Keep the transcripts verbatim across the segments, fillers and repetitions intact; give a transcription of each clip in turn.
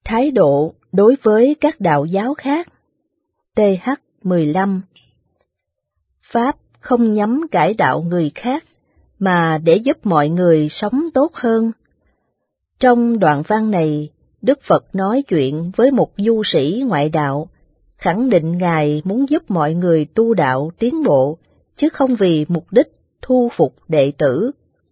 Thái độ đối với các đạo giáo khác. T H mười lăm. Pháp không nhắm cải đạo người khác, mà để giúp mọi người sống tốt hơn. Trong đoạn văn này, Đức Phật nói chuyện với một du sĩ ngoại đạo, khẳng định Ngài muốn giúp mọi người tu đạo tiến bộ, chứ không vì mục đích thu phục đệ tử.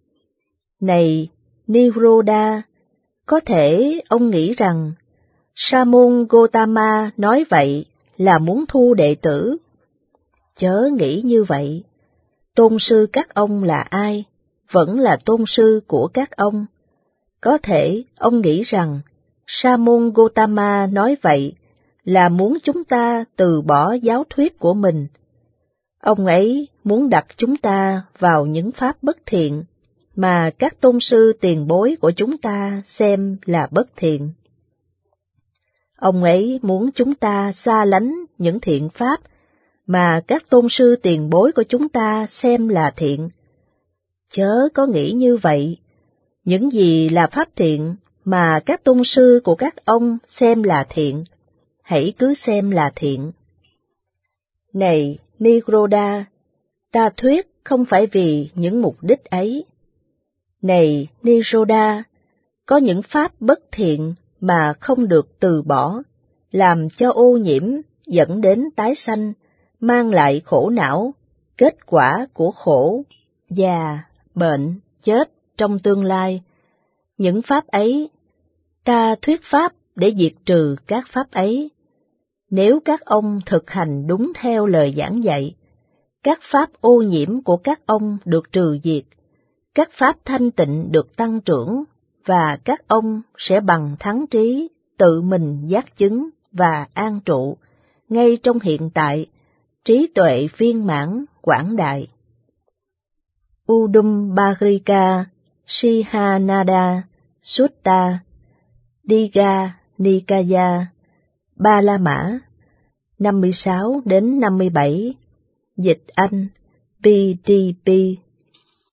Này Niroda, có thể ông nghĩ rằng Sa môn Gotama nói vậy là muốn thu đệ tử. Chớ nghĩ như vậy. Tôn sư các ông là ai? Vẫn là tôn sư của các ông. Có thể ông nghĩ rằng Sa môn Gotama nói vậy là muốn chúng ta từ bỏ giáo thuyết của mình. Ông ấy muốn đặt chúng ta vào những pháp bất thiện mà các tôn sư tiền bối của chúng ta xem là bất thiện. Ông ấy muốn chúng ta xa lánh những thiện pháp mà các tôn sư tiền bối của chúng ta xem là thiện. Chớ có nghĩ như vậy. Những gì là pháp thiện mà các tôn sư của các ông xem là thiện, hãy cứ xem là thiện. Này Niroda, ta thuyết không phải vì những mục đích ấy. Này Niroda, có những pháp bất thiện mà không được từ bỏ, làm cho ô nhiễm dẫn đến tái sanh, mang lại khổ não, kết quả của khổ, già, bệnh, chết trong tương lai. Những pháp ấy, ta thuyết pháp để diệt trừ các pháp ấy. Nếu các ông thực hành đúng theo lời giảng dạy, các pháp ô nhiễm của các ông được trừ diệt, các pháp thanh tịnh được tăng trưởng, và các ông sẽ bằng thắng trí, tự mình giác chứng và an trụ, ngay trong hiện tại, trí tuệ viên mãn, quảng đại. Udumbarika Sihanada Sutta Digha Nikaya Ba La Mã năm mươi sáu đến năm mươi bảy. Dịch Anh P D P